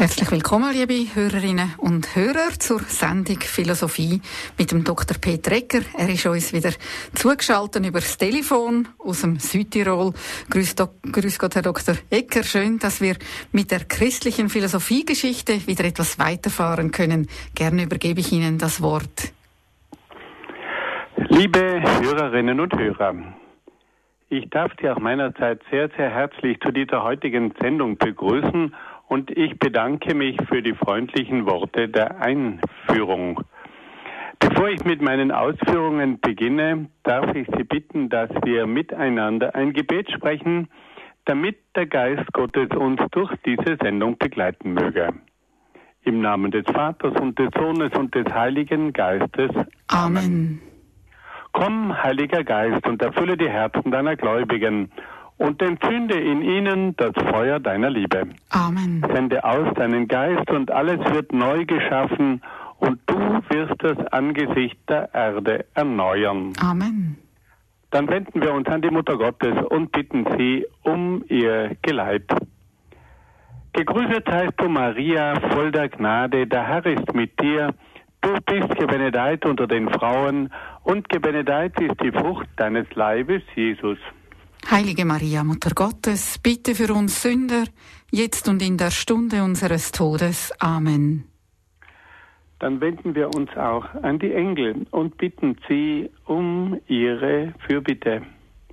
Herzlich willkommen, liebe Hörerinnen und Hörer, zur Sendung Philosophie mit dem Dr. Peter Egger. Er ist uns wieder zugeschaltet über das Telefon aus dem Südtirol. Grüß Gott, Herr Dr. Egger. Schön, dass wir mit der christlichen Philosophiegeschichte wieder etwas weiterfahren können. Gerne übergebe ich Ihnen das Wort. Liebe Hörerinnen und Hörer, ich darf Sie auch meinerseits sehr, sehr herzlich zu dieser heutigen Sendung begrüßen und ich bedanke mich für die freundlichen Worte der Einführung. Bevor ich mit meinen Ausführungen beginne, darf ich Sie bitten, dass wir miteinander ein Gebet sprechen, damit der Geist Gottes uns durch diese Sendung begleiten möge. Im Namen des Vaters und des Sohnes und des Heiligen Geistes. Amen. Komm, Heiliger Geist, und erfülle die Herzen deiner Gläubigen und entzünde in ihnen das Feuer deiner Liebe. Amen. Sende aus deinen Geist und alles wird neu geschaffen und du wirst das Angesicht der Erde erneuern. Amen. Dann wenden wir uns an die Mutter Gottes und bitten sie um ihr Geleit. Gegrüßet seist du, Maria, voll der Gnade, der Herr ist mit dir. Du bist gebenedeit unter den Frauen und gebenedeit ist die Frucht deines Leibes, Jesus. Heilige Maria, Mutter Gottes, bitte für uns Sünder, jetzt und in der Stunde unseres Todes. Amen. Dann wenden wir uns auch an die Engel und bitten sie um ihre Fürbitte.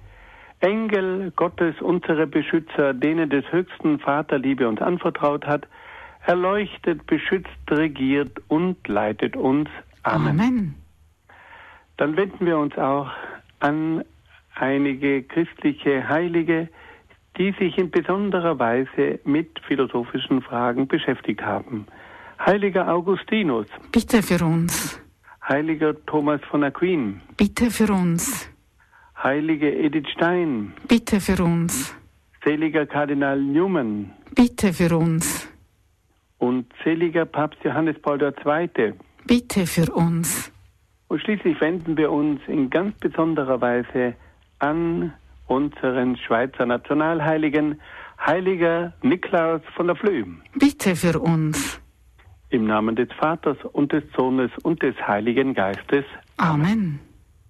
Engel Gottes, unsere Beschützer, denen des höchsten Vaterliebe uns anvertraut hat, erleuchtet, beschützt, regiert und leitet uns. Amen. Amen. Dann wenden wir uns auch an einige christliche Heilige, die sich in besonderer Weise mit philosophischen Fragen beschäftigt haben. Heiliger Augustinus. Bitte für uns. Heiliger Thomas von Aquin. Bitte für uns. Heilige Edith Stein. Bitte für uns. Seliger Kardinal Newman. Bitte für uns. Und seliger Papst Johannes Paul II. Bitte für uns. Und schließlich wenden wir uns in ganz besonderer Weise an unseren Schweizer Nationalheiligen, Heiliger Niklaus von der Flüe. Bitte für uns. Im Namen des Vaters und des Sohnes und des Heiligen Geistes. Amen.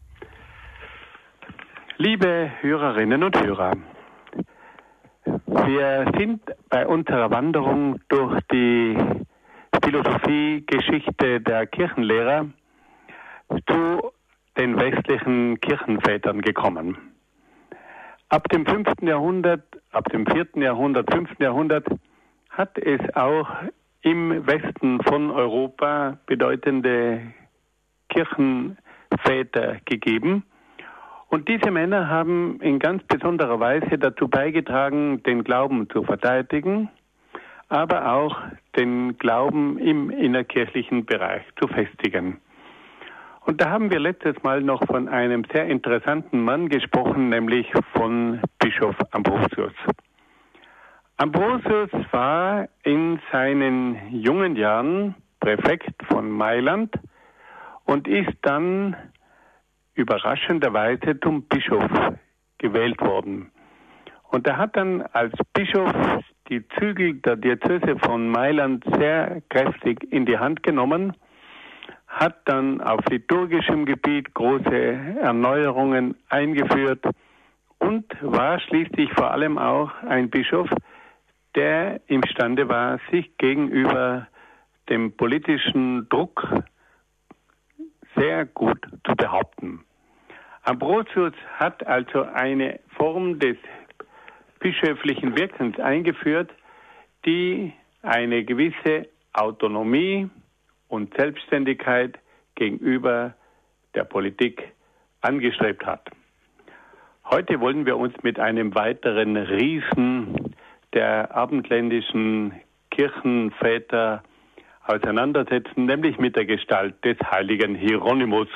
Liebe Hörerinnen und Hörer, wir sind bei unserer Wanderung durch die Philosophiegeschichte der Kirchenlehrer zu den westlichen Kirchenvätern gekommen. Ab dem 5. Jahrhundert, ab dem 4. Jahrhundert, 5. Jahrhundert hat es auch im Westen von Europa bedeutende Kirchenväter gegeben. Und diese Männer haben in ganz besonderer Weise dazu beigetragen, den Glauben zu verteidigen, aber auch den Glauben im innerkirchlichen Bereich zu festigen. Und da haben wir letztes Mal noch von einem sehr interessanten Mann gesprochen, nämlich von Bischof Ambrosius. Ambrosius war in seinen jungen Jahren Präfekt von Mailand und ist dann überraschenderweise zum Bischof gewählt worden. Und er hat dann als Bischof die Zügel der Diözese von Mailand sehr kräftig in die Hand genommen, hat dann auf liturgischem Gebiet große Erneuerungen eingeführt und war schließlich vor allem auch ein Bischof, der imstande war, sich gegenüber dem politischen Druck sehr gut zu behaupten. Ambrosius hat also eine Form des bischöflichen Wirkens eingeführt, die eine gewisse Autonomie und Selbstständigkeit gegenüber der Politik angestrebt hat. Heute wollen wir uns mit einem weiteren Riesen der abendländischen Kirchenväter auseinandersetzen, nämlich mit der Gestalt des heiligen Hieronymus.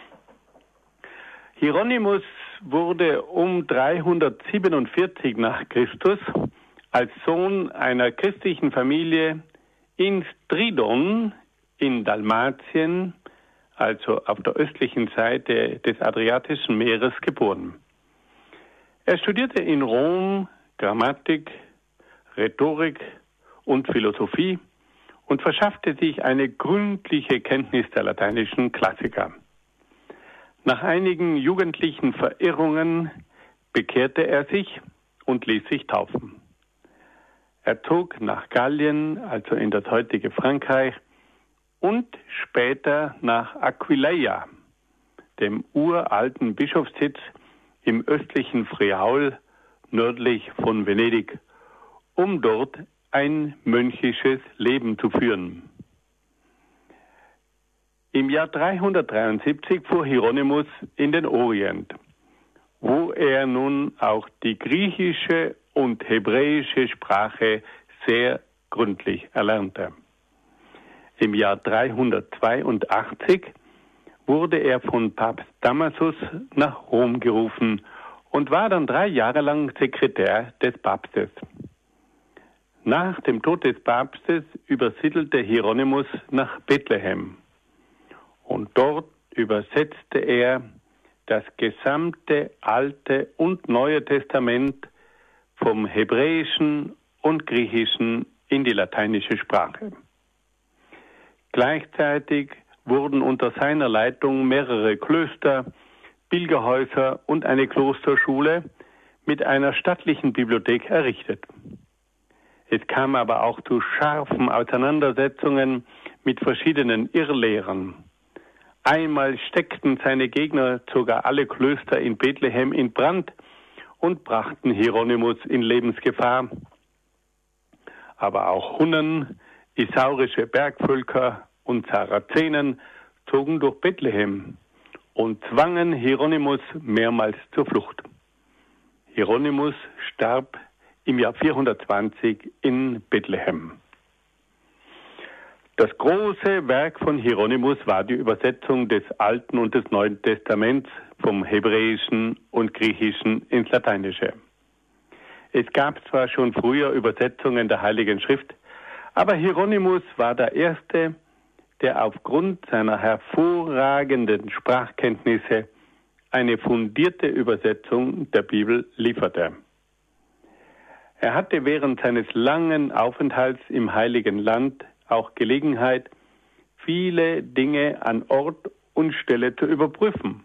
Hieronymus wurde um 347 nach Christus als Sohn einer christlichen Familie in Stridon in Dalmatien, also auf der östlichen Seite des Adriatischen Meeres, geboren. Er studierte in Rom Grammatik, Rhetorik und Philosophie und verschaffte sich eine gründliche Kenntnis der lateinischen Klassiker. Nach einigen jugendlichen Verirrungen bekehrte er sich und ließ sich taufen. Er zog nach Gallien, also in das heutige Frankreich, und später nach Aquileia, dem uralten Bischofssitz im östlichen Friaul, nördlich von Venedig, um dort ein mönchisches Leben zu führen. Im Jahr 373 fuhr Hieronymus in den Orient, wo er nun auch die griechische und hebräische Sprache sehr gründlich erlernte. Im Jahr 382 wurde er von Papst Damasus nach Rom gerufen und war dann 3 Jahre lang Sekretär des Papstes. Nach dem Tod des Papstes übersiedelte Hieronymus nach Bethlehem und dort übersetzte er das gesamte Alte und Neue Testament vom Hebräischen und Griechischen in die lateinische Sprache. Gleichzeitig wurden unter seiner Leitung mehrere Klöster, Pilgerhäuser und eine Klosterschule mit einer stattlichen Bibliothek errichtet. Es kam aber auch zu scharfen Auseinandersetzungen mit verschiedenen Irrlehrern. Einmal steckten seine Gegner sogar alle Klöster in Bethlehem in Brand und brachten Hieronymus in Lebensgefahr. Aber auch Hunnen, isaurische Bergvölker und Sarazenen zogen durch Bethlehem und zwangen Hieronymus mehrmals zur Flucht. Hieronymus starb im Jahr 420 in Bethlehem. Das große Werk von Hieronymus war die Übersetzung des Alten und des Neuen Testaments vom Hebräischen und Griechischen ins Lateinische. Es gab zwar schon früher Übersetzungen der Heiligen Schrift, aber Hieronymus war der Erste, der aufgrund seiner hervorragenden Sprachkenntnisse eine fundierte Übersetzung der Bibel lieferte. Er hatte während seines langen Aufenthalts im Heiligen Land auch Gelegenheit, viele Dinge an Ort und Stelle zu überprüfen.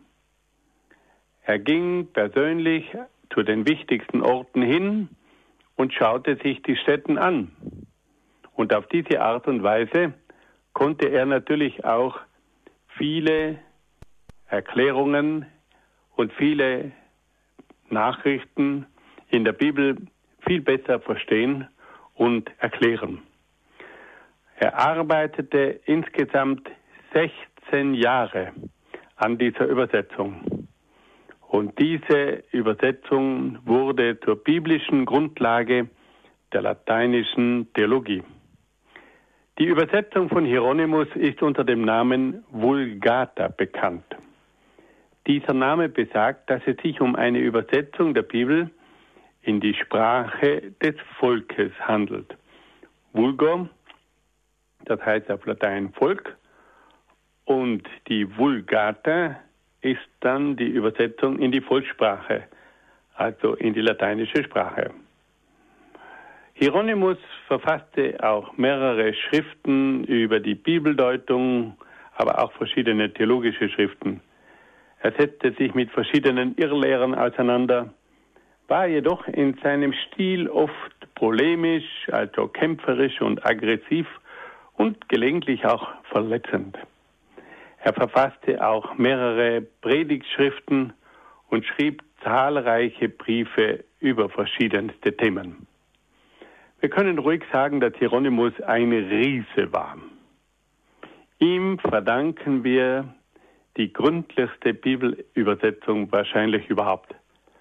Er ging persönlich zu den wichtigsten Orten hin und schaute sich die Stätten an. Und auf diese Art und Weise konnte er natürlich auch viele Erklärungen und viele Nachrichten in der Bibel viel besser verstehen und erklären. Er arbeitete insgesamt 16 Jahre an dieser Übersetzung. Und diese Übersetzung wurde zur biblischen Grundlage der lateinischen Theologie. Die Übersetzung von Hieronymus ist unter dem Namen Vulgata bekannt. Dieser Name besagt, dass es sich um eine Übersetzung der Bibel in die Sprache des Volkes handelt. Vulgo, das heißt auf Latein Volk, und die Vulgata ist dann die Übersetzung in die Volkssprache, also in die lateinische Sprache. Hieronymus verfasste auch mehrere Schriften über die Bibeldeutung, aber auch verschiedene theologische Schriften. Er setzte sich mit verschiedenen Irrlehrern auseinander, war jedoch in seinem Stil oft polemisch, also kämpferisch und aggressiv und gelegentlich auch verletzend. Er verfasste auch mehrere Predigtschriften und schrieb zahlreiche Briefe über verschiedenste Themen. Wir können ruhig sagen, dass Hieronymus ein Riese war. Ihm verdanken wir die gründlichste Bibelübersetzung wahrscheinlich überhaupt.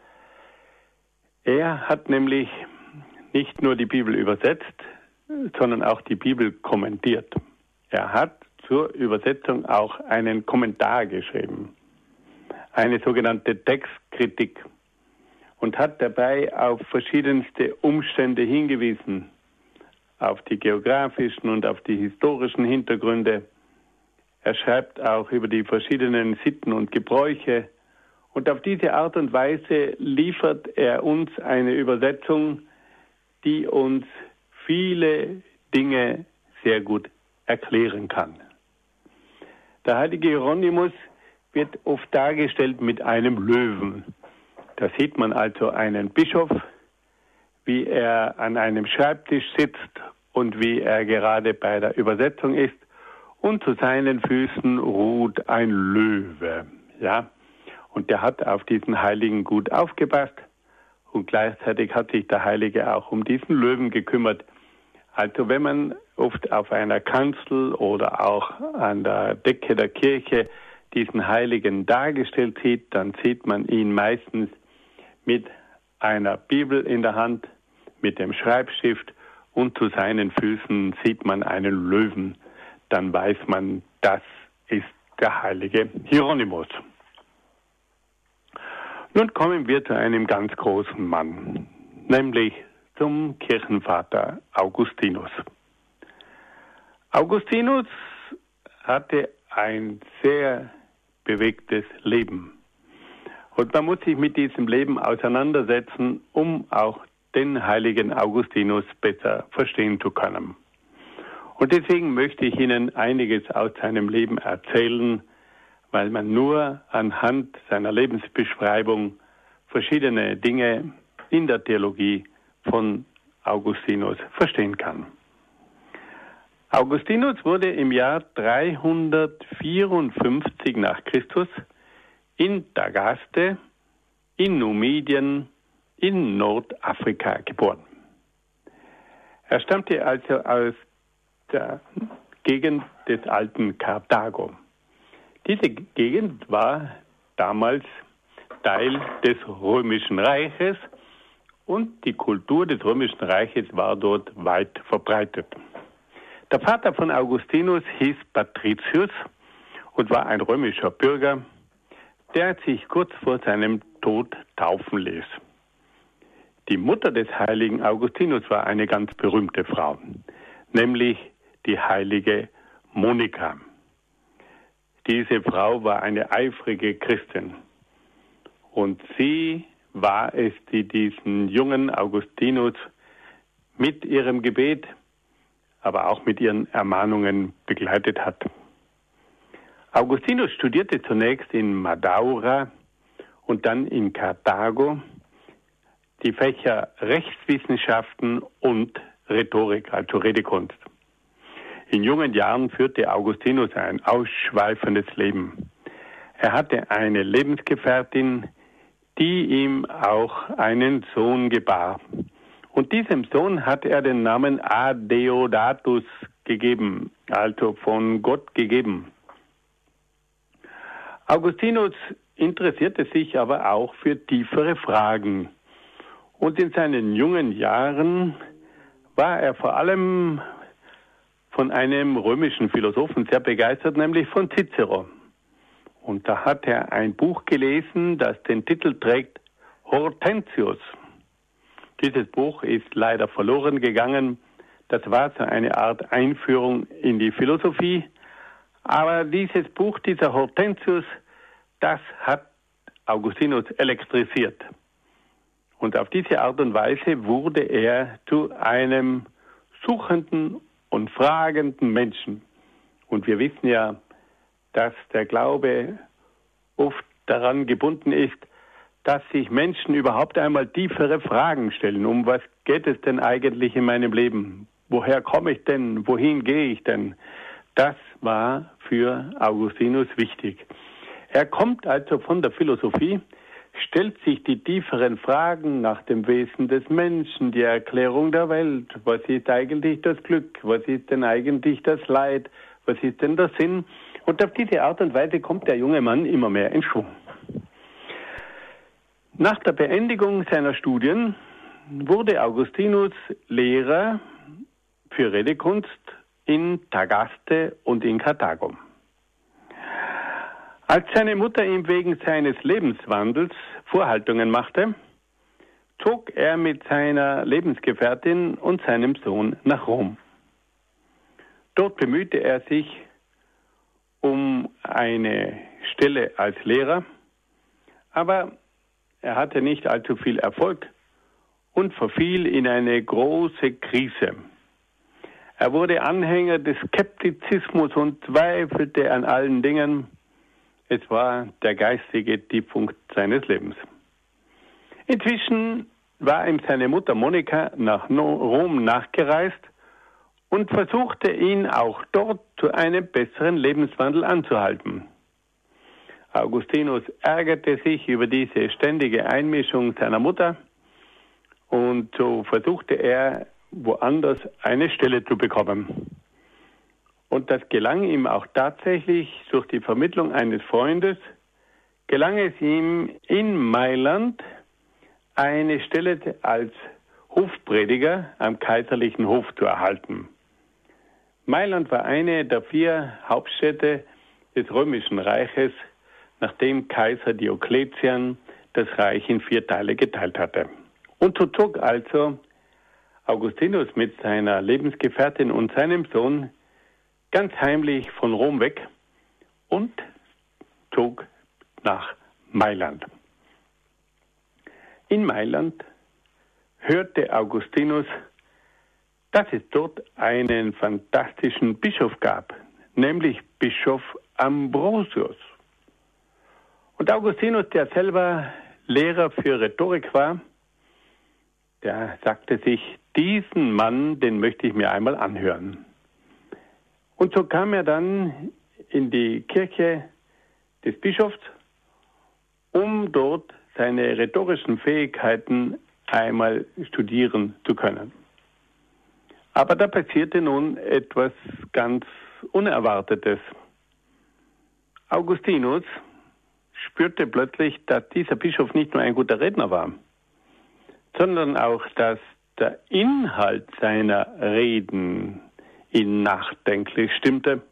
Er hat nämlich nicht nur die Bibel übersetzt, sondern auch die Bibel kommentiert. Er hat zur Übersetzung auch einen Kommentar geschrieben, eine sogenannte Textkritik, und hat dabei auf verschiedenste Umstände hingewiesen, auf die geografischen und auf die historischen Hintergründe. Er schreibt auch über die verschiedenen Sitten und Gebräuche, und auf diese Art und Weise liefert er uns eine Übersetzung, die uns viele Dinge sehr gut erklären kann. Der heilige Hieronymus wird oft dargestellt mit einem Löwen. Da sieht man also einen Bischof, wie er an einem Schreibtisch sitzt und wie er gerade bei der Übersetzung ist. Und zu seinen Füßen ruht ein Löwe. Ja? Und der hat auf diesen Heiligen gut aufgepasst. Und gleichzeitig hat sich der Heilige auch um diesen Löwen gekümmert. Also wenn man oft auf einer Kanzel oder auch an der Decke der Kirche diesen Heiligen dargestellt sieht, dann sieht man ihn meistens mit einer Bibel in der Hand, mit dem Schreibstift und zu seinen Füßen sieht man einen Löwen. Dann weiß man, das ist der heilige Hieronymus. Nun kommen wir zu einem ganz großen Mann, nämlich zum Kirchenvater Augustinus. Augustinus hatte ein sehr bewegtes Leben. Und man muss sich mit diesem Leben auseinandersetzen, um auch den heiligen Augustinus besser verstehen zu können. Und deswegen möchte ich Ihnen einiges aus seinem Leben erzählen, weil man nur anhand seiner Lebensbeschreibung verschiedene Dinge in der Theologie von Augustinus verstehen kann. Augustinus wurde im Jahr 354 nach Christus in Tagaste, in Numidien, in Nordafrika geboren. Er stammte also aus der Gegend des alten Karthago. Diese Gegend war damals Teil des Römischen Reiches und die Kultur des Römischen Reiches war dort weit verbreitet. Der Vater von Augustinus hieß Patricius und war ein römischer Bürger, der sich kurz vor seinem Tod taufen ließ. Die Mutter des heiligen Augustinus war eine ganz berühmte Frau, nämlich die heilige Monika. Diese Frau war eine eifrige Christin und sie war es, die diesen jungen Augustinus mit ihrem Gebet, aber auch mit ihren Ermahnungen begleitet hat. Augustinus studierte zunächst in Madaura und dann in Karthago die Fächer Rechtswissenschaften und Rhetorik, also Redekunst. In jungen Jahren führte Augustinus ein ausschweifendes Leben. Er hatte eine Lebensgefährtin, die ihm auch einen Sohn gebar. Und diesem Sohn hat er den Namen Adeodatus gegeben, also von Gott gegeben. Augustinus interessierte sich aber auch für tiefere Fragen. Und in seinen jungen Jahren war er vor allem von einem römischen Philosophen sehr begeistert, nämlich von Cicero. Und da hat er ein Buch gelesen, das den Titel trägt Hortensius. Dieses Buch ist leider verloren gegangen. Das war so eine Art Einführung in die Philosophie. Aber dieses Buch, dieser Hortensius, das hat Augustinus elektrisiert. Und auf diese Art und Weise wurde er zu einem suchenden und fragenden Menschen. Und wir wissen ja, dass der Glaube oft daran gebunden ist, dass sich Menschen überhaupt einmal tiefere Fragen stellen. Um was geht es denn eigentlich in meinem Leben? Woher komme ich denn? Wohin gehe ich denn? Das war für Augustinus wichtig. Er kommt also von der Philosophie, stellt sich die tieferen Fragen nach dem Wesen des Menschen, die Erklärung der Welt. Was ist eigentlich das Glück? Was ist denn eigentlich das Leid? Was ist denn der Sinn? Und auf diese Art und Weise kommt der junge Mann immer mehr in Schwung. Nach der Beendigung seiner Studien wurde Augustinus Lehrer für Redekunst in Tagaste und in Karthago. Als seine Mutter ihm wegen seines Lebenswandels Vorhaltungen machte, zog er mit seiner Lebensgefährtin und seinem Sohn nach Rom. Dort bemühte er sich um eine Stelle als Lehrer, aber er hatte nicht allzu viel Erfolg und verfiel in eine große Krise. Er wurde Anhänger des Skeptizismus und zweifelte an allen Dingen. Es war der geistige Tiefpunkt seines Lebens. Inzwischen war ihm seine Mutter Monika nach Rom nachgereist und versuchte ihn auch dort zu einem besseren Lebenswandel anzuhalten. Augustinus ärgerte sich über diese ständige Einmischung seiner Mutter und so versuchte er, woanders eine Stelle zu bekommen. Und das gelang ihm auch tatsächlich durch die Vermittlung eines Freundes, gelang es ihm in Mailand eine Stelle als Hofprediger am kaiserlichen Hof zu erhalten. Mailand war eine der 4 Hauptstädte des Römischen Reiches, nachdem Kaiser Diokletian das Reich in 4 Teile geteilt hatte. Und so zog also Augustinus mit seiner Lebensgefährtin und seinem Sohn ganz heimlich von Rom weg und zog nach Mailand. In Mailand hörte Augustinus, dass es dort einen fantastischen Bischof gab, nämlich Bischof Ambrosius. Und Augustinus, der selber Lehrer für Rhetorik war, der sagte sich, diesen Mann, den möchte ich mir einmal anhören. Und so kam er dann in die Kirche des Bischofs, um dort seine rhetorischen Fähigkeiten einmal studieren zu können. Aber da passierte nun etwas ganz Unerwartetes. Augustinus spürte plötzlich, dass dieser Bischof nicht nur ein guter Redner war, sondern auch, dass der Inhalt seiner Reden ihn nachdenklich stimmte.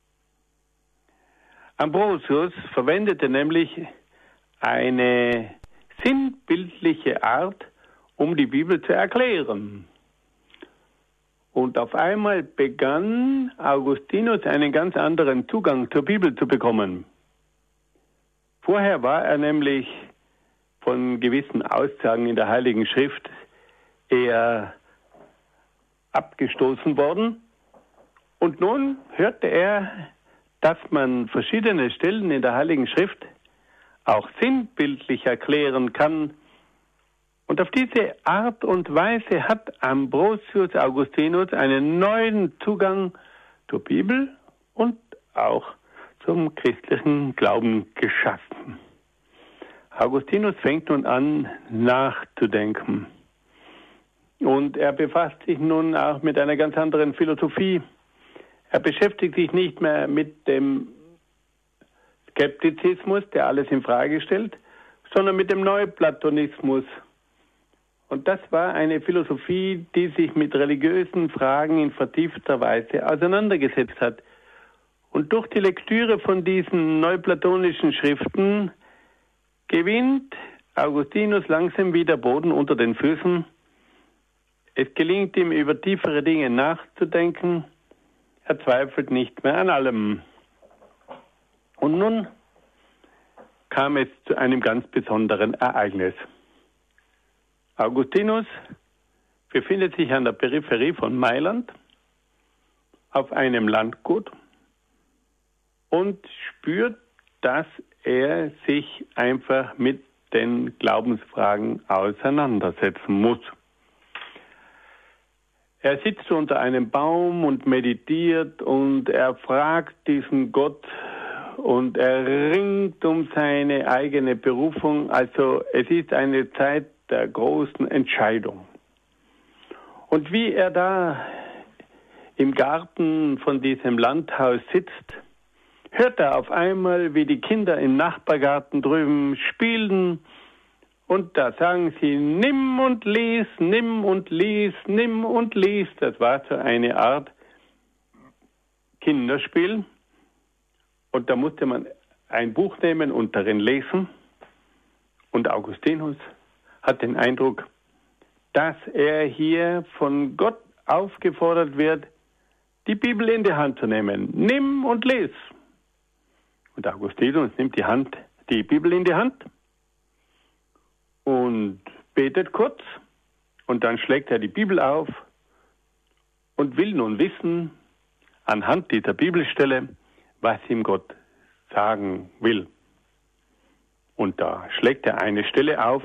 Ambrosius verwendete nämlich eine sinnbildliche Art, um die Bibel zu erklären. Und auf einmal begann Augustinus einen ganz anderen Zugang zur Bibel zu bekommen. Vorher war er nämlich von gewissen Aussagen in der Heiligen Schrift eher abgestoßen worden. Und nun hörte er, dass man verschiedene Stellen in der Heiligen Schrift auch sinnbildlich erklären kann. Und auf diese Art und Weise hat Ambrosius Augustinus einen neuen Zugang zur Bibel und auch zum christlichen Glauben geschaffen. Augustinus fängt nun an, nachzudenken. Und er befasst sich nun auch mit einer ganz anderen Philosophie. Er beschäftigt sich nicht mehr mit dem Skeptizismus, der alles in Frage stellt, sondern mit dem Neuplatonismus. Und das war eine Philosophie, die sich mit religiösen Fragen in vertiefter Weise auseinandergesetzt hat. Und durch die Lektüre von diesen neuplatonischen Schriften gewinnt Augustinus langsam wieder Boden unter den Füßen. Es gelingt ihm, über tiefere Dinge nachzudenken. Er zweifelt nicht mehr an allem. Und nun kam es zu einem ganz besonderen Ereignis. Augustinus befindet sich an der Peripherie von Mailand auf einem Landgut und spürt, dass er sich einfach mit den Glaubensfragen auseinandersetzen muss. Er sitzt unter einem Baum und meditiert und er fragt diesen Gott und er ringt um seine eigene Berufung. Also es ist eine Zeit der großen Entscheidung. Und wie er da im Garten von diesem Landhaus sitzt, hört er auf einmal, wie die Kinder im Nachbargarten drüben spielen. Und da sagen sie, nimm und lies, nimm und lies, nimm und lies. Das war so eine Art Kinderspiel. Und da musste man ein Buch nehmen und darin lesen. Und Augustinus hat den Eindruck, dass er hier von Gott aufgefordert wird, die Bibel in die Hand zu nehmen. Nimm und lies. Und Augustinus nimmt die Bibel in die Hand und betet kurz und dann schlägt er die Bibel auf und will nun wissen, anhand dieser Bibelstelle, was ihm Gott sagen will. Und da schlägt er eine Stelle auf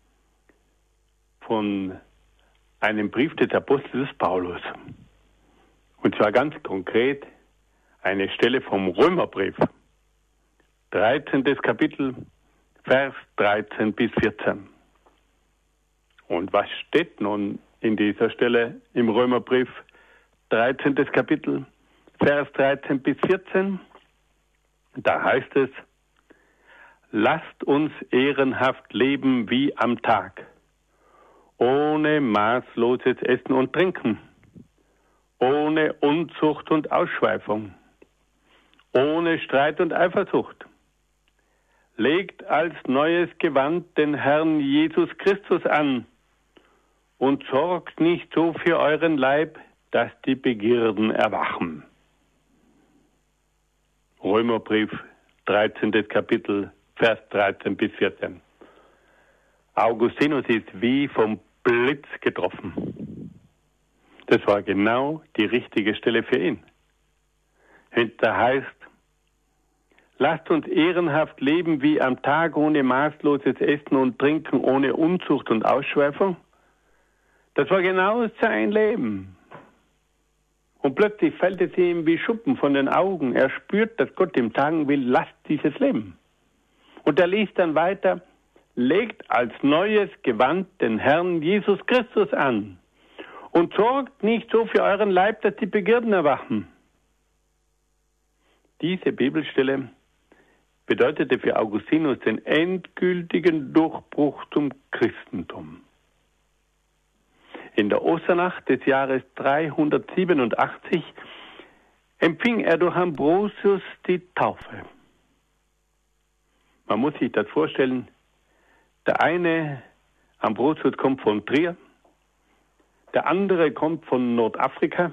von einem Brief des Apostels Paulus. Und zwar ganz konkret eine Stelle vom Römerbrief, 13. Kapitel, Vers 13 bis 14. Und was steht nun in dieser Stelle im Römerbrief, 13. Kapitel, Vers 13 bis 14? Da heißt es: Lasst uns ehrenhaft leben wie am Tag, ohne maßloses Essen und Trinken, ohne Unzucht und Ausschweifung, ohne Streit und Eifersucht. Legt als neues Gewand den Herrn Jesus Christus an und sorgt nicht so für euren Leib, dass die Begierden erwachen. Römerbrief, 13. Kapitel, Vers 13 bis 14. Augustinus ist wie vom Blitz getroffen. Das war genau die richtige Stelle für ihn. Und da heißt: Lasst uns ehrenhaft leben wie am Tag, ohne maßloses Essen und Trinken, ohne Unzucht und Ausschweifung. Das war genau sein Leben. Und plötzlich fällt es ihm wie Schuppen von den Augen. Er spürt, dass Gott ihm sagen will, lasst dieses Leben. Und er liest dann weiter: Legt als neues Gewand den Herrn Jesus Christus an und sorgt nicht so für euren Leib, dass die Begierden erwachen. Diese Bibelstelle bedeutete für Augustinus den endgültigen Durchbruch zum Christentum. In der Osternacht des Jahres 387 empfing er durch Ambrosius die Taufe. Man muss sich das vorstellen, der eine, Ambrosius, kommt von Trier, der andere kommt von Nordafrika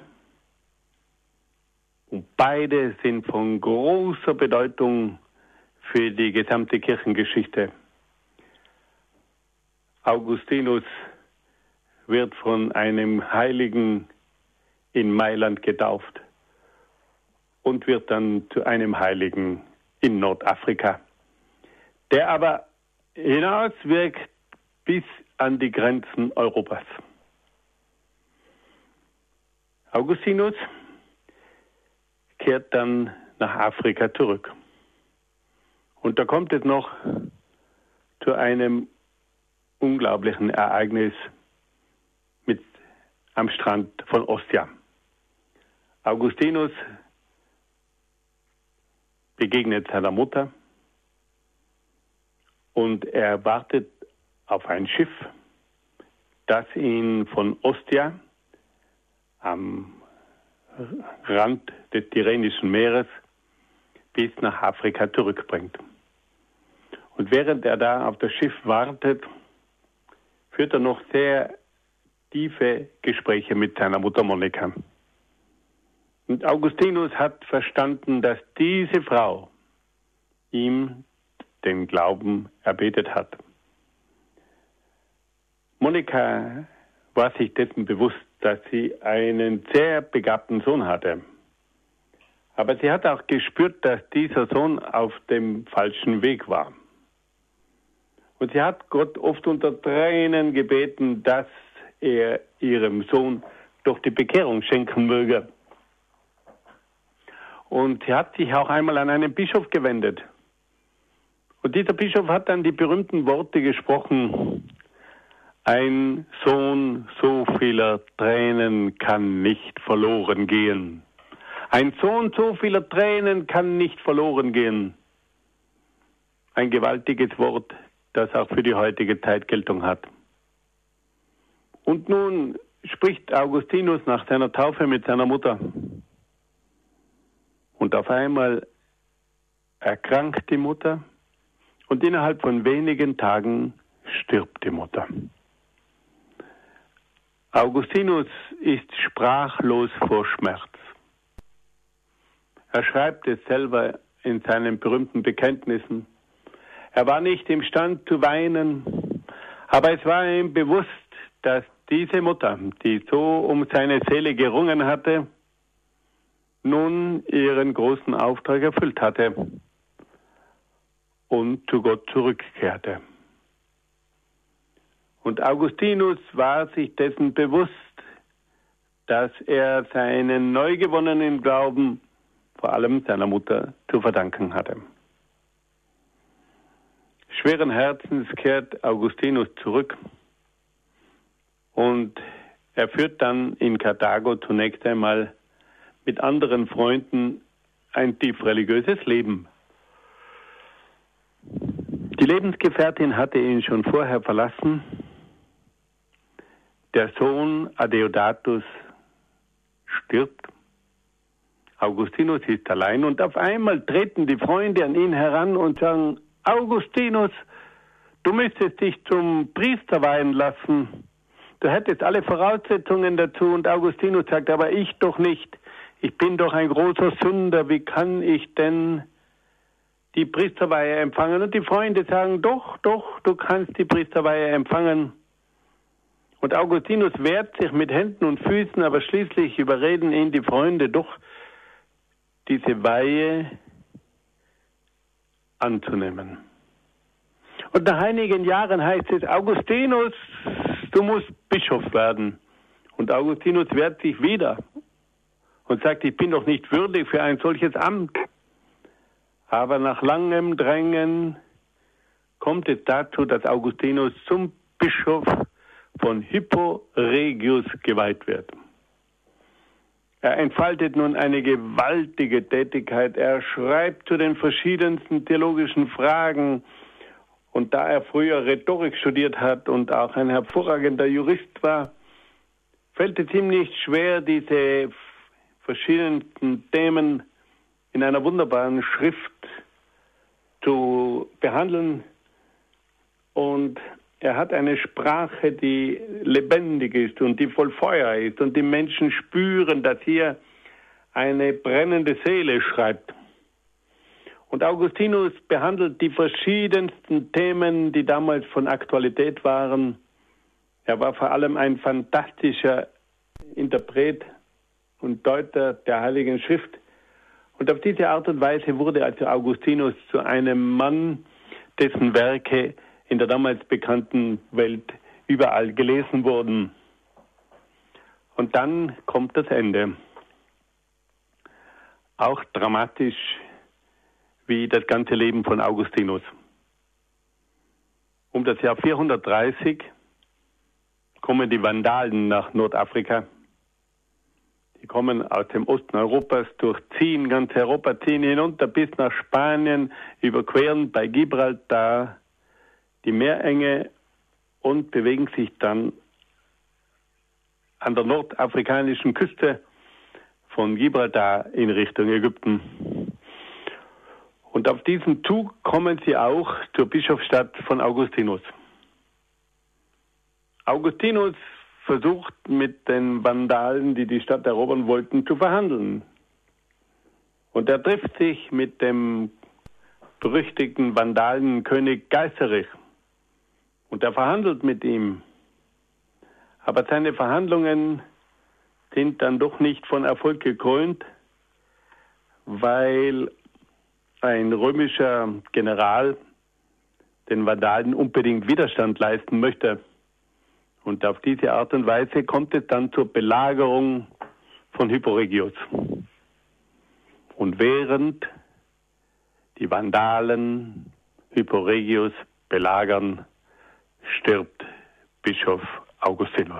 und beide sind von großer Bedeutung für die gesamte Kirchengeschichte. Augustinus wird von einem Heiligen in Mailand getauft und wird dann zu einem Heiligen in Nordafrika, der aber hinauswirkt bis an die Grenzen Europas. Augustinus kehrt dann nach Afrika zurück. Und da kommt es noch zu einem unglaublichen Ereignis am Strand von Ostia. Augustinus begegnet seiner Mutter und er wartet auf ein Schiff, das ihn von Ostia am Rand des Tyrrhenischen Meeres bis nach Afrika zurückbringt. Und während er da auf das Schiff wartet, führt er noch sehr tiefe Gespräche mit seiner Mutter Monika. Und Augustinus hat verstanden, dass diese Frau ihm den Glauben erbetet hat. Monika war sich dessen bewusst, dass sie einen sehr begabten Sohn hatte. Aber sie hat auch gespürt, dass dieser Sohn auf dem falschen Weg war. Und sie hat Gott oft unter Tränen gebeten, dass er ihrem Sohn doch die Bekehrung schenken möge. Und sie hat sich auch einmal an einen Bischof gewendet. Und dieser Bischof hat dann die berühmten Worte gesprochen: Ein Sohn so vieler Tränen kann nicht verloren gehen. Ein Sohn so vieler Tränen kann nicht verloren gehen. Ein gewaltiges Wort, das auch für die heutige Zeit Geltung hat. Und nun spricht Augustinus nach seiner Taufe mit seiner Mutter. Und auf einmal erkrankt die Mutter und innerhalb von wenigen Tagen stirbt die Mutter. Augustinus ist sprachlos vor Schmerz. Er schreibt es selber in seinen berühmten Bekenntnissen. Er war nicht imstand zu weinen, aber es war ihm bewusst, dass diese Mutter, die so um seine Seele gerungen hatte, nun ihren großen Auftrag erfüllt hatte und zu Gott zurückkehrte. Und Augustinus war sich dessen bewusst, dass er seinen neu gewonnenen Glauben vor allem seiner Mutter zu verdanken hatte. Schweren Herzens kehrt Augustinus zurück und er führt dann in Karthago zunächst einmal mit anderen Freunden ein tief religiöses Leben. Die Lebensgefährtin hatte ihn schon vorher verlassen. Der Sohn Adeodatus stirbt. Augustinus ist allein und auf einmal treten die Freunde an ihn heran und sagen: Augustinus, du müsstest dich zum Priester weihen lassen. Du hättest alle Voraussetzungen dazu. Und Augustinus sagt: aber ich doch nicht. Ich bin doch ein großer Sünder. Wie kann ich denn die Priesterweihe empfangen? Und die Freunde sagen: doch, du kannst die Priesterweihe empfangen. Und Augustinus wehrt sich mit Händen und Füßen, aber schließlich überreden ihn die Freunde doch, diese Weihe anzunehmen. Und nach einigen Jahren heißt es: Augustinus, du musst Bischof werden. Und Augustinus wehrt sich wieder und sagt: ich bin doch nicht würdig für ein solches Amt. Aber nach langem Drängen kommt es dazu, dass Augustinus zum Bischof von Hippo Regius geweiht wird. Er entfaltet nun eine gewaltige Tätigkeit. Er schreibt zu den verschiedensten theologischen Fragen. Und da er früher Rhetorik studiert hat und auch ein hervorragender Jurist war, fällt es ihm nicht schwer, diese verschiedensten Themen in einer wunderbaren Schrift zu behandeln. Und er hat eine Sprache, die lebendig ist und die voll Feuer ist. Und die Menschen spüren, dass hier eine brennende Seele schreibt. Und Augustinus behandelt die verschiedensten Themen, die damals von Aktualität waren. Er war vor allem ein fantastischer Interpret und Deuter der Heiligen Schrift. Und auf diese Art und Weise wurde also Augustinus zu einem Mann, dessen Werke in der damals bekannten Welt überall gelesen wurden. Und dann kommt das Ende. Auch dramatisch wie das ganze Leben von Augustinus. Um das Jahr 430 kommen die Vandalen nach Nordafrika. Die kommen aus dem Osten Europas, durchziehen ganz Europa, ziehen hinunter bis nach Spanien, überqueren bei Gibraltar die Meerenge und bewegen sich dann an der nordafrikanischen Küste von Gibraltar in Richtung Ägypten. Und auf diesen Zug kommen sie auch zur Bischofsstadt von Augustinus. Augustinus versucht mit den Vandalen, die die Stadt erobern wollten, zu verhandeln. Und er trifft sich mit dem berüchtigten Vandalenkönig Geiserich. Und er verhandelt mit ihm. Aber seine Verhandlungen sind dann doch nicht von Erfolg gekrönt, weil ein römischer General den Vandalen unbedingt Widerstand leisten möchte. Und auf diese Art und Weise kommt es dann zur Belagerung von Hippo Regius. Und während die Vandalen Hippo Regius belagern, stirbt Bischof Augustinus.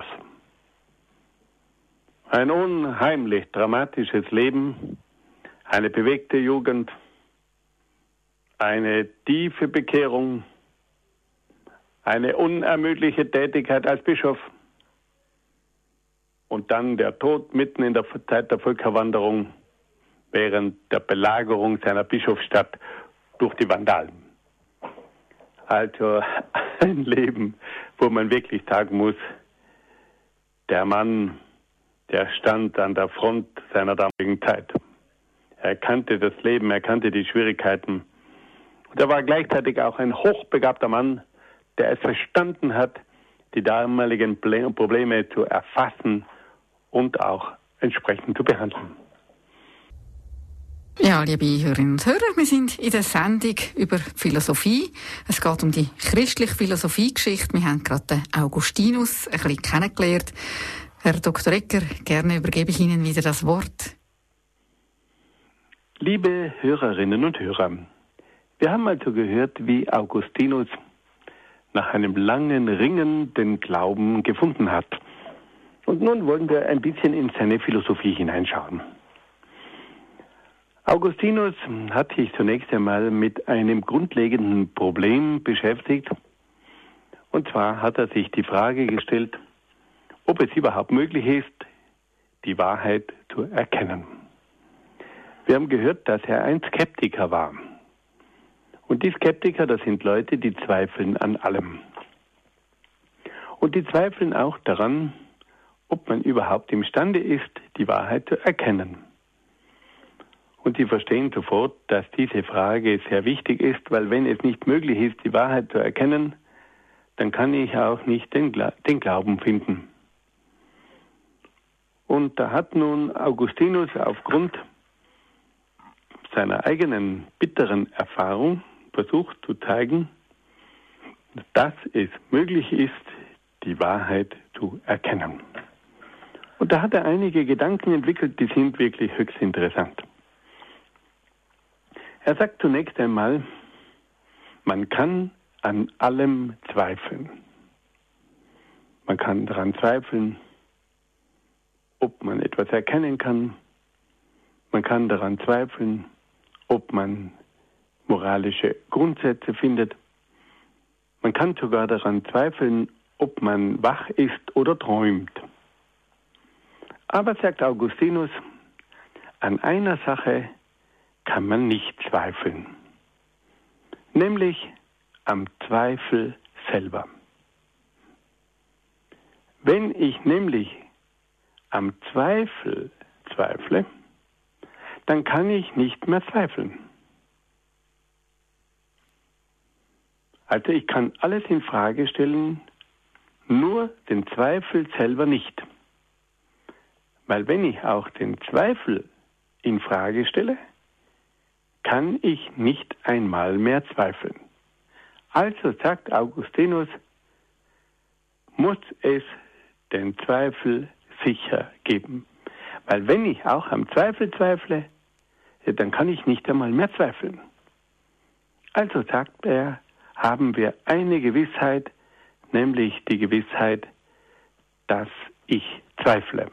Ein unheimlich dramatisches Leben, eine bewegte Jugend, eine tiefe Bekehrung, eine unermüdliche Tätigkeit als Bischof und dann der Tod mitten in der Zeit der Völkerwanderung während der Belagerung seiner Bischofsstadt durch die Vandalen. Also ein Leben, wo man wirklich sagen muss, der Mann, der stand an der Front seiner damaligen Zeit. Er kannte das Leben, er kannte die Schwierigkeiten. Und er war gleichzeitig auch ein hochbegabter Mann, der es verstanden hat, die damaligen Probleme zu erfassen und auch entsprechend zu behandeln. Ja, liebe Hörerinnen und Hörer, wir sind in der Sendung über Philosophie. Es geht um die christliche Philosophiegeschichte. Wir haben gerade den Augustinus ein bisschen kennengelernt. Herr Dr. Egger, gerne übergebe ich Ihnen wieder das Wort. Liebe Hörerinnen und Hörer, wir haben also gehört, wie Augustinus nach einem langen Ringen den Glauben gefunden hat. Und nun wollen wir ein bisschen in seine Philosophie hineinschauen. Augustinus hat sich zunächst einmal mit einem grundlegenden Problem beschäftigt. Und zwar hat er sich die Frage gestellt, ob es überhaupt möglich ist, die Wahrheit zu erkennen. Wir haben gehört, dass er ein Skeptiker war. Und die Skeptiker, das sind Leute, die zweifeln an allem. Und die zweifeln auch daran, ob man überhaupt imstande ist, die Wahrheit zu erkennen. Und sie verstehen sofort, dass diese Frage sehr wichtig ist, weil wenn es nicht möglich ist, die Wahrheit zu erkennen, dann kann ich auch nicht den Glauben finden. Und da hat nun Augustinus aufgrund seiner eigenen bitteren Erfahrung versucht zu zeigen, dass es möglich ist, die Wahrheit zu erkennen. Und da hat er einige Gedanken entwickelt, die sind wirklich höchst interessant. Er sagt zunächst einmal, man kann an allem zweifeln. Man kann daran zweifeln, ob man etwas erkennen kann. Man kann daran zweifeln, ob man moralische Grundsätze findet. Man kann sogar daran zweifeln, ob man wach ist oder träumt. Aber, sagt Augustinus, an einer Sache kann man nicht zweifeln, nämlich am Zweifel selber. Wenn ich nämlich am Zweifel zweifle, dann kann ich nicht mehr zweifeln. Also ich kann alles in Frage stellen, nur den Zweifel selber nicht. Weil wenn ich auch den Zweifel in Frage stelle, kann ich nicht einmal mehr zweifeln. Also, sagt Augustinus, muss es den Zweifel sicher geben. Weil wenn ich auch am Zweifel zweifle, dann kann ich nicht einmal mehr zweifeln. Also, sagt er, haben wir eine Gewissheit, nämlich die Gewissheit, dass ich zweifle.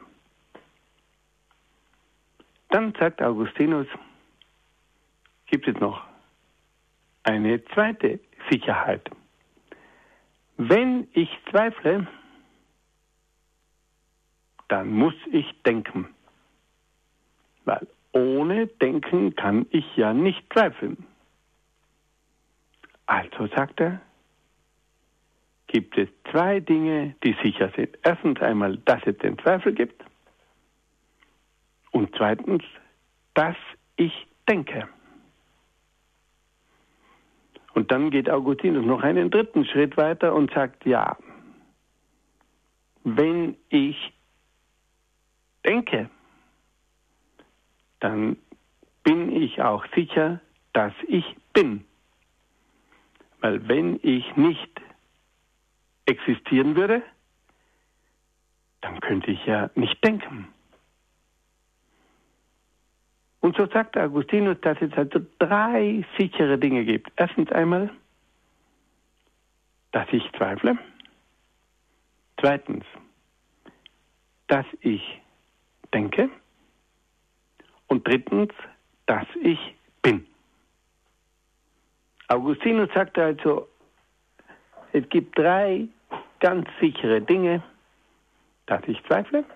Dann sagt Augustinus, gibt es noch eine zweite Sicherheit. Wenn ich zweifle, dann muss ich denken. Weil ohne Denken kann ich ja nicht zweifeln. Also, sagt er, gibt es zwei Dinge, die sicher sind. Erstens einmal, dass es den Zweifel gibt. Und zweitens, dass ich denke. Und dann geht Augustinus noch einen dritten Schritt weiter und sagt, ja, wenn ich denke, dann bin ich auch sicher, dass ich bin. Weil wenn ich nicht existieren würde, dann könnte ich ja nicht denken. Und so sagt Augustinus, dass es also drei sichere Dinge gibt. Erstens einmal, dass ich zweifle. Zweitens, dass ich denke. Und drittens, dass ich bin. Augustinus sagte also, es gibt drei ganz sichere Dinge, dass ich zweifle,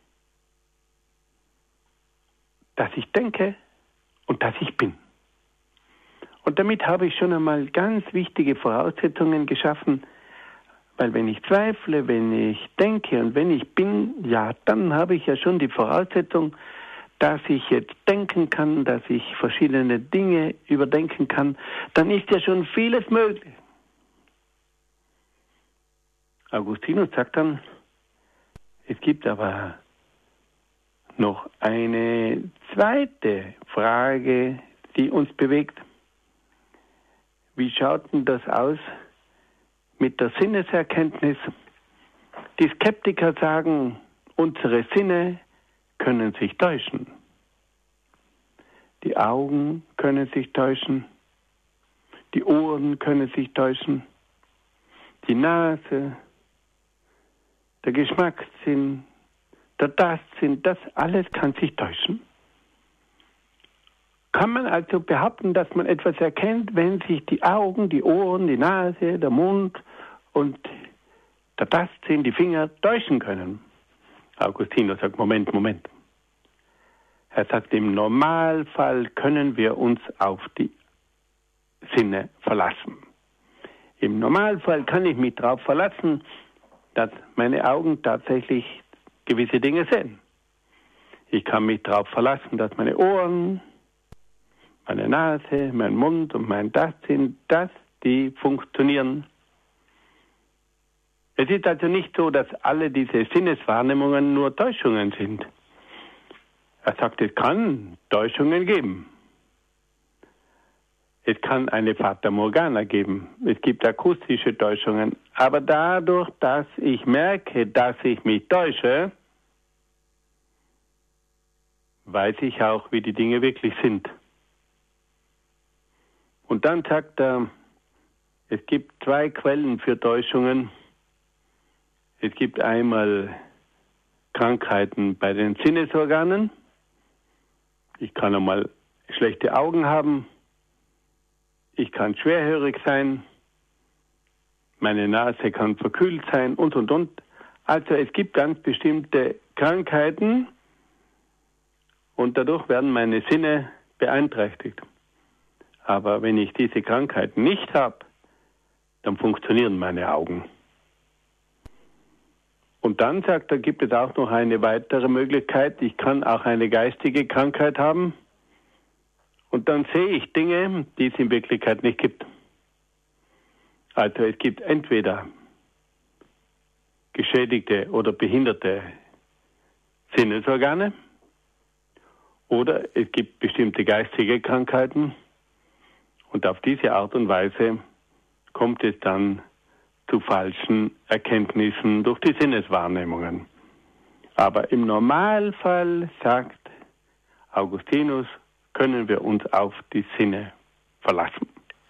dass ich denke und dass ich bin. Und damit habe ich schon einmal ganz wichtige Voraussetzungen geschaffen, weil wenn ich zweifle, wenn ich denke und wenn ich bin, ja, dann habe ich ja schon die Voraussetzung, dass ich jetzt denken kann, dass ich verschiedene Dinge überdenken kann, dann ist ja schon vieles möglich. Augustinus sagt dann, es gibt aber noch eine zweite Frage, die uns bewegt. Wie schaut denn das aus mit der Sinneserkenntnis? Die Skeptiker sagen, unsere Sinne können sich täuschen. Die Augen können sich täuschen, die Ohren können sich täuschen, die Nase, der Geschmackssinn, der Tastsinn, das alles kann sich täuschen. Kann man also behaupten, dass man etwas erkennt, wenn sich die Augen, die Ohren, die Nase, der Mund und der Tastsinn, die Finger täuschen können? Augustinus sagt, Moment. Er sagt, im Normalfall können wir uns auf die Sinne verlassen. Im Normalfall kann ich mich darauf verlassen, dass meine Augen tatsächlich gewisse Dinge sehen. Ich kann mich darauf verlassen, dass meine Ohren, meine Nase, mein Mund und mein Tastsinn, dass die funktionieren. Es ist also nicht so, dass alle diese Sinneswahrnehmungen nur Täuschungen sind. Er sagt, es kann Täuschungen geben. Es kann eine Fata Morgana geben. Es gibt akustische Täuschungen. Aber dadurch, dass ich merke, dass ich mich täusche, weiß ich auch, wie die Dinge wirklich sind. Und dann sagt er, es gibt zwei Quellen für Täuschungen. Es gibt einmal Krankheiten bei den Sinnesorganen. Ich kann einmal schlechte Augen haben. Ich kann schwerhörig sein. Meine Nase kann verkühlt sein und. Also es gibt ganz bestimmte Krankheiten und dadurch werden meine Sinne beeinträchtigt. Aber wenn ich diese Krankheiten nicht habe, dann funktionieren meine Augen. Und dann sagt er, gibt es auch noch eine weitere Möglichkeit. Ich kann auch eine geistige Krankheit haben. Und dann sehe ich Dinge, die es in Wirklichkeit nicht gibt. Also es gibt entweder geschädigte oder behinderte Sinnesorgane oder es gibt bestimmte geistige Krankheiten. Und auf diese Art und Weise kommt es dann zu falschen Erkenntnissen durch die Sinneswahrnehmungen. Aber im Normalfall, sagt Augustinus, können wir uns auf die Sinne verlassen.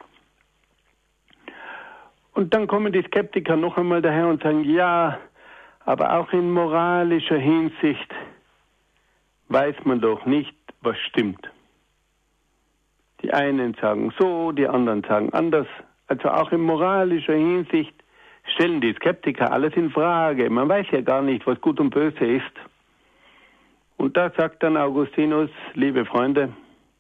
Und dann kommen die Skeptiker noch einmal daher und sagen, ja, aber auch in moralischer Hinsicht weiß man doch nicht, was stimmt. Die einen sagen so, die anderen sagen anders. Also auch in moralischer Hinsicht stellen die Skeptiker alles in Frage. Man weiß ja gar nicht, was gut und böse ist. Und da sagt dann Augustinus, liebe Freunde,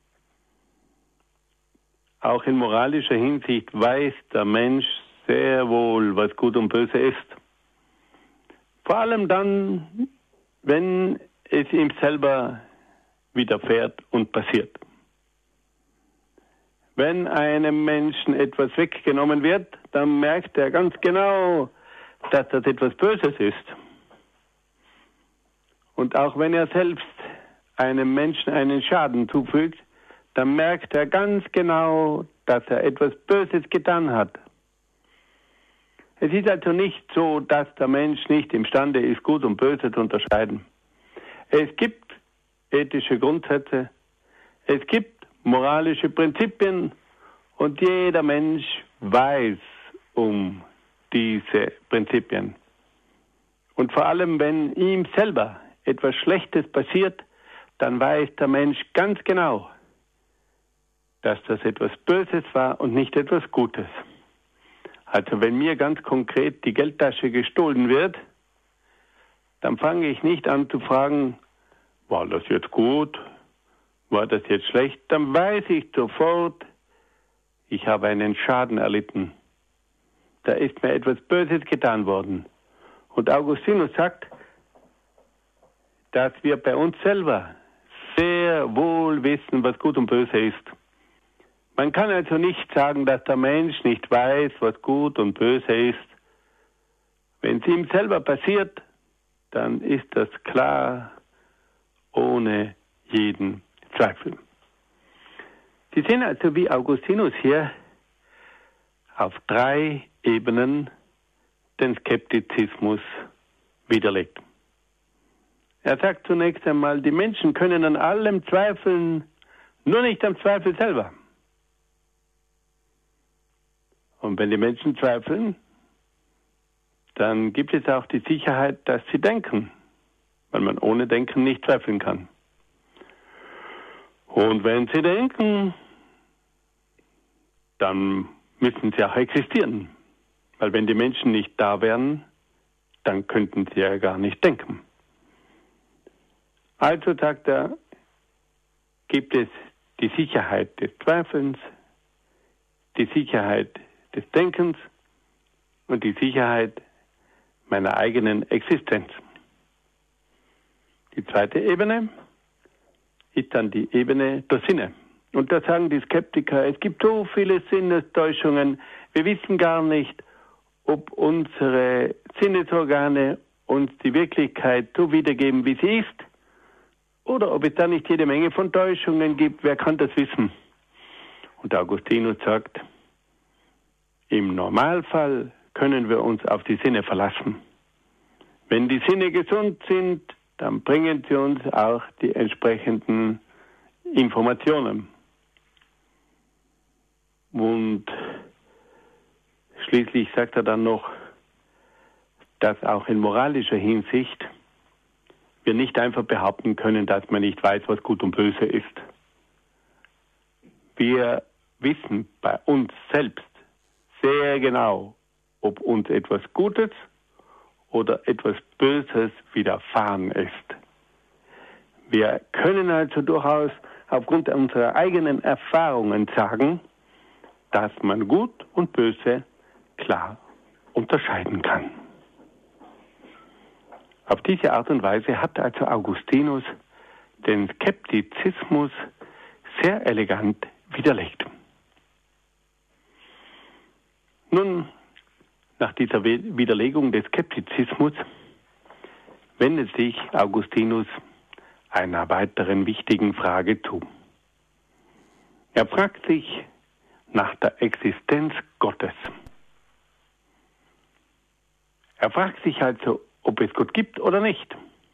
auch in moralischer Hinsicht weiß der Mensch sehr wohl, was gut und böse ist. Vor allem dann, wenn es ihm selber widerfährt und passiert. Wenn einem Menschen etwas weggenommen wird, dann merkt er ganz genau, dass das etwas Böses ist. Und auch wenn er selbst einem Menschen einen Schaden zufügt, dann merkt er ganz genau, dass er etwas Böses getan hat. Es ist also nicht so, dass der Mensch nicht imstande ist, Gut und Böse zu unterscheiden. Es gibt ethische Grundsätze, es gibt moralische Prinzipien und jeder Mensch weiß um diese Prinzipien. Und vor allem, wenn ihm selber etwas Schlechtes passiert, dann weiß der Mensch ganz genau, dass das etwas Böses war und nicht etwas Gutes. Also wenn mir ganz konkret die Geldtasche gestohlen wird, dann fange ich nicht an zu fragen, war das jetzt gut? War das jetzt schlecht? Dann weiß ich sofort, ich habe einen Schaden erlitten. Da ist mir etwas Böses getan worden. Und Augustinus sagt, dass wir bei uns selber sehr wohl wissen, was gut und böse ist. Man kann also nicht sagen, dass der Mensch nicht weiß, was gut und böse ist, Wenn es ihm selber passiert, dann ist das klar, ohne jeden Zweifel. Sie sehen also, wie Augustinus hier auf 3 Ebenen den Skeptizismus widerlegt. Er sagt zunächst einmal, die Menschen können an allem zweifeln, nur nicht am Zweifel selber. Und wenn die Menschen zweifeln, dann gibt es auch die Sicherheit, dass sie denken, weil man ohne Denken nicht zweifeln kann. Und wenn sie denken, dann müssen sie auch existieren. Weil wenn die Menschen nicht da wären, dann könnten sie ja gar nicht denken. Also sagt er, gibt es die Sicherheit des Zweifelns, die Sicherheit des Denkens und die Sicherheit meiner eigenen Existenz. Die zweite Ebene ist dann die Ebene der Sinne. Und da sagen die Skeptiker, es gibt so viele Sinnestäuschungen, wir wissen gar nicht, ob unsere Sinnesorgane uns die Wirklichkeit so wiedergeben, wie sie ist, oder ob es da nicht jede Menge von Täuschungen gibt, wer kann das wissen? Und Augustinus sagt, im Normalfall können wir uns auf die Sinne verlassen. Wenn die Sinne gesund sind, dann bringen sie uns auch die entsprechenden Informationen. Und schließlich sagt er dann noch, dass auch in moralischer Hinsicht wir nicht einfach behaupten können, dass man nicht weiß, was gut und böse ist. Wir wissen bei uns selbst sehr genau, ob uns etwas Gutes oder etwas Böses widerfahren ist. Wir können also durchaus aufgrund unserer eigenen Erfahrungen sagen, dass man Gut und Böse klar unterscheiden kann. Auf diese Art und Weise hat also Augustinus den Skeptizismus sehr elegant widerlegt. Nun, nach dieser Widerlegung des Skeptizismus wendet sich Augustinus einer weiteren wichtigen Frage zu. Er fragt sich nach der Existenz Gottes. Er fragt sich also, ob es Gott gibt oder nicht.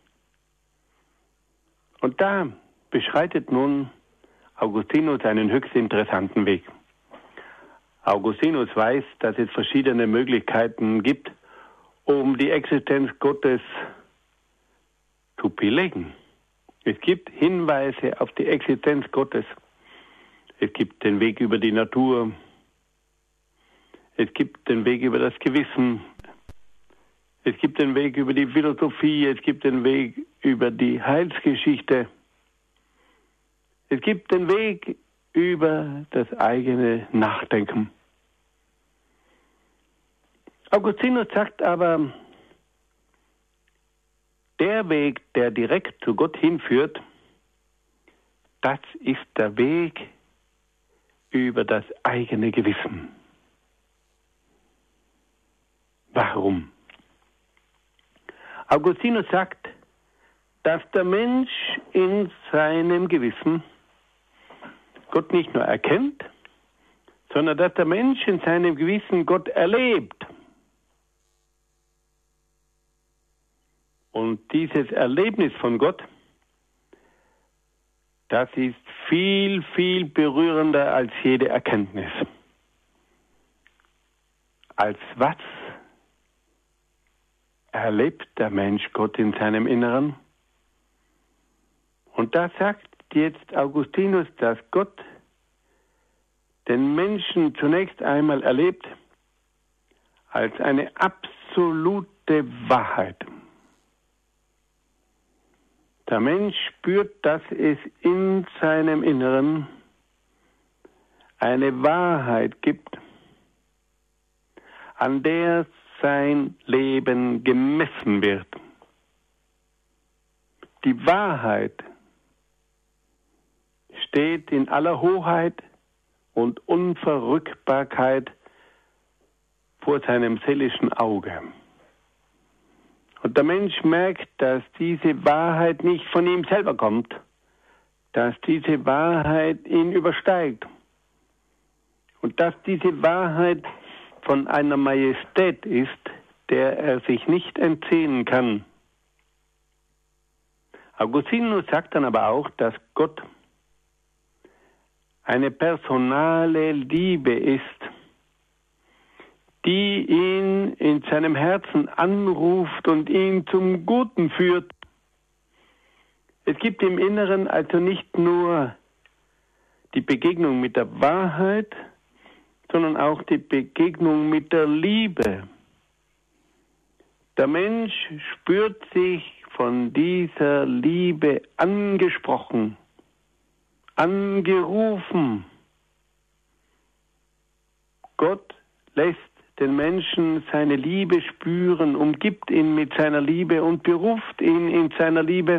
Und da beschreitet nun Augustinus einen höchst interessanten Weg. Augustinus weiß, dass es verschiedene Möglichkeiten gibt, um die Existenz Gottes zu belegen. Es gibt Hinweise auf die Existenz Gottes. Es gibt den Weg über die Natur. Es gibt den Weg über das Gewissen. Es gibt den Weg über die Philosophie. Es gibt den Weg über die Heilsgeschichte. Es gibt den Weg über das eigene Nachdenken. Augustinus sagt aber, der Weg, der direkt zu Gott hinführt, das ist der Weg über das eigene Gewissen. Warum? Augustinus sagt, dass der Mensch in seinem Gewissen Gott nicht nur erkennt, sondern dass der Mensch in seinem Gewissen Gott erlebt. Und dieses Erlebnis von Gott, das ist viel, viel berührender als jede Erkenntnis. Als was erlebt der Mensch Gott in seinem Inneren? Und da sagt jetzt Augustinus, dass Gott den Menschen zunächst einmal erlebt als eine absolute Wahrheit. Der Mensch spürt, dass es in seinem Inneren eine Wahrheit gibt, an der sein Leben gemessen wird. Die Wahrheit steht in aller Hoheit und Unverrückbarkeit vor seinem seelischen Auge. Und der Mensch merkt, dass diese Wahrheit nicht von ihm selber kommt, dass diese Wahrheit ihn übersteigt und dass diese Wahrheit von einer Majestät ist, der er sich nicht entziehen kann. Augustinus sagt dann aber auch, dass Gott eine personale Liebe ist, die ihn in seinem Herzen anruft und ihn zum Guten führt. Es gibt im Inneren also nicht nur die Begegnung mit der Wahrheit, sondern auch die Begegnung mit der Liebe. Der Mensch spürt sich von dieser Liebe angesprochen, angerufen. Gott lässt den Menschen seine Liebe spüren, umgibt ihn mit seiner Liebe und beruft ihn in seiner Liebe.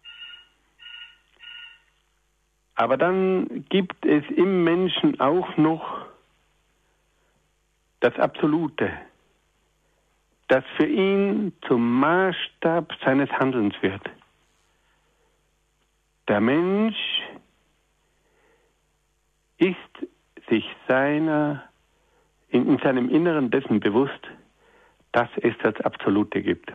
Aber dann gibt es im Menschen auch noch das Absolute, das für ihn zum Maßstab seines Handelns wird. Der Mensch ist sich in seinem Inneren dessen bewusst, dass es das Absolute gibt.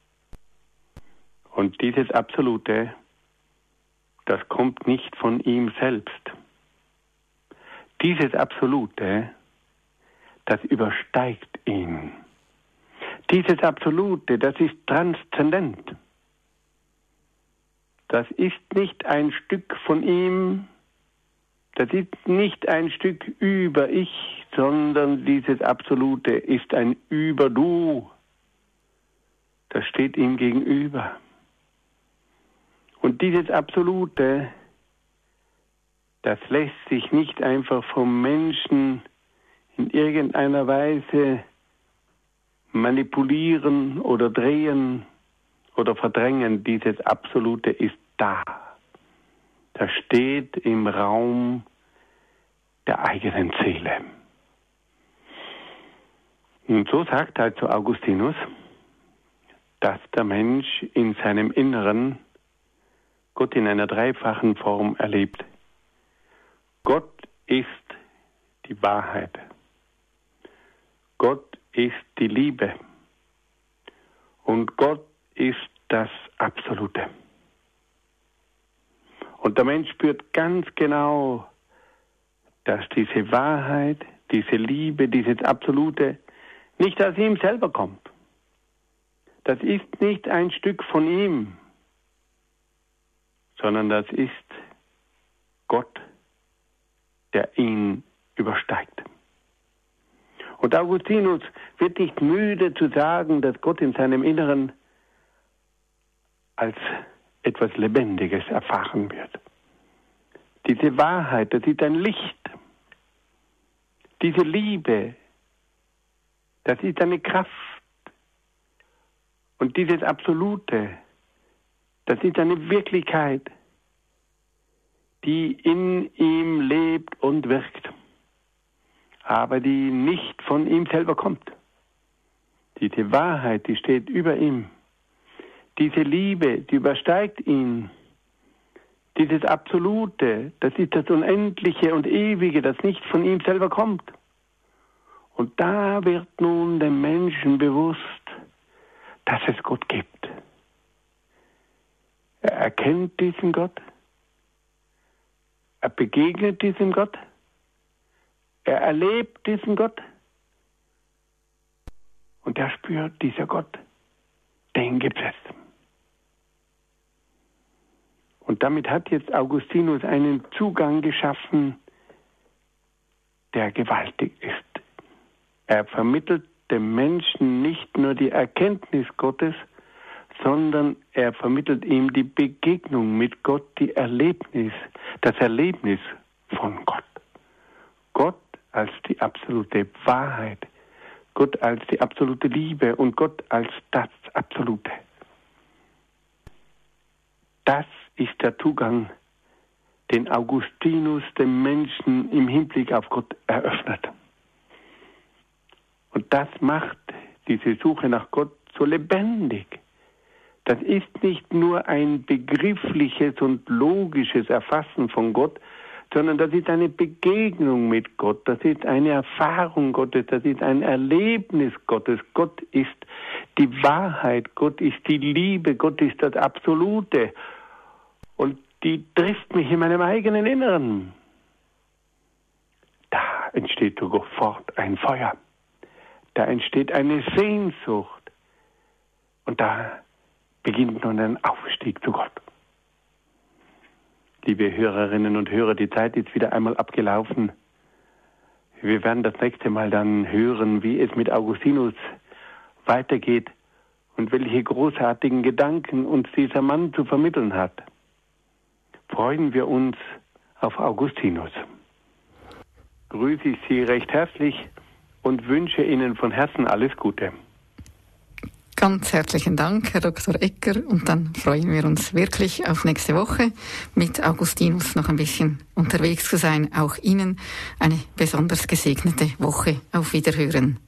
Und dieses Absolute, das kommt nicht von ihm selbst. Dieses Absolute, das übersteigt ihn. Dieses Absolute, das ist transzendent. Das ist nicht ein Stück von ihm, das ist nicht ein Stück über ich, sondern dieses Absolute ist ein Über-Du. Das steht ihm gegenüber. Und dieses Absolute, das lässt sich nicht einfach vom Menschen in irgendeiner Weise manipulieren oder drehen oder verdrängen. Dieses Absolute ist da. Das steht im Raum der eigenen Seele. Und so sagt also Augustinus, dass der Mensch in seinem Inneren Gott in einer dreifachen Form erlebt. Gott ist die Wahrheit. Gott ist die Liebe. Und Gott ist das Absolute. Und der Mensch spürt ganz genau, dass diese Wahrheit, diese Liebe, dieses Absolute nicht aus ihm selber kommt. Das ist nicht ein Stück von ihm, sondern das ist Gott, der ihn übersteigt. Und Augustinus wird nicht müde zu sagen, dass Gott in seinem Inneren als etwas Lebendiges erfahren wird. Diese Wahrheit, das ist ein Licht. Diese Liebe, das ist eine Kraft. Und dieses Absolute, das ist eine Wirklichkeit, die in ihm lebt und wirkt, aber die nicht von ihm selber kommt. Diese Wahrheit, die steht über ihm. Diese Liebe, die übersteigt ihn. Dieses Absolute, das ist das Unendliche und Ewige, das nicht von ihm selber kommt. Und da wird nun dem Menschen bewusst, dass es Gott gibt. Er erkennt diesen Gott. Er begegnet diesem Gott. Er erlebt diesen Gott. Und er spürt, dieser Gott, den gibt es. Und damit hat jetzt Augustinus einen Zugang geschaffen, der gewaltig ist. Er vermittelt dem Menschen nicht nur die Erkenntnis Gottes, sondern er vermittelt ihm die Begegnung mit Gott, das Erlebnis von Gott. Gott als die absolute Wahrheit, Gott als die absolute Liebe und Gott als das Absolute. Das ist der Zugang, den Augustinus dem Menschen im Hinblick auf Gott eröffnet. Und das macht diese Suche nach Gott so lebendig, Das ist nicht nur ein begriffliches und logisches Erfassen von Gott, sondern das ist eine Begegnung mit Gott, das ist eine Erfahrung Gottes, das ist ein Erlebnis Gottes. Gott ist die Wahrheit, Gott ist die Liebe, Gott ist das Absolute. Und die trifft mich in meinem eigenen Inneren. Da entsteht sofort ein Feuer. Da entsteht eine Sehnsucht. Und da beginnt nun ein Aufstieg zu Gott. Liebe Hörerinnen und Hörer, die Zeit ist wieder einmal abgelaufen. Wir werden das nächste Mal dann hören, wie es mit Augustinus weitergeht und welche großartigen Gedanken uns dieser Mann zu vermitteln hat. Freuen wir uns auf Augustinus. Grüße ich Sie recht herzlich und wünsche Ihnen von Herzen alles Gute. Ganz herzlichen Dank, Herr Dr. Egger. Und dann freuen wir uns wirklich auf nächste Woche, mit Augustinus noch ein bisschen unterwegs zu sein. Auch Ihnen eine besonders gesegnete Woche. Auf Wiederhören.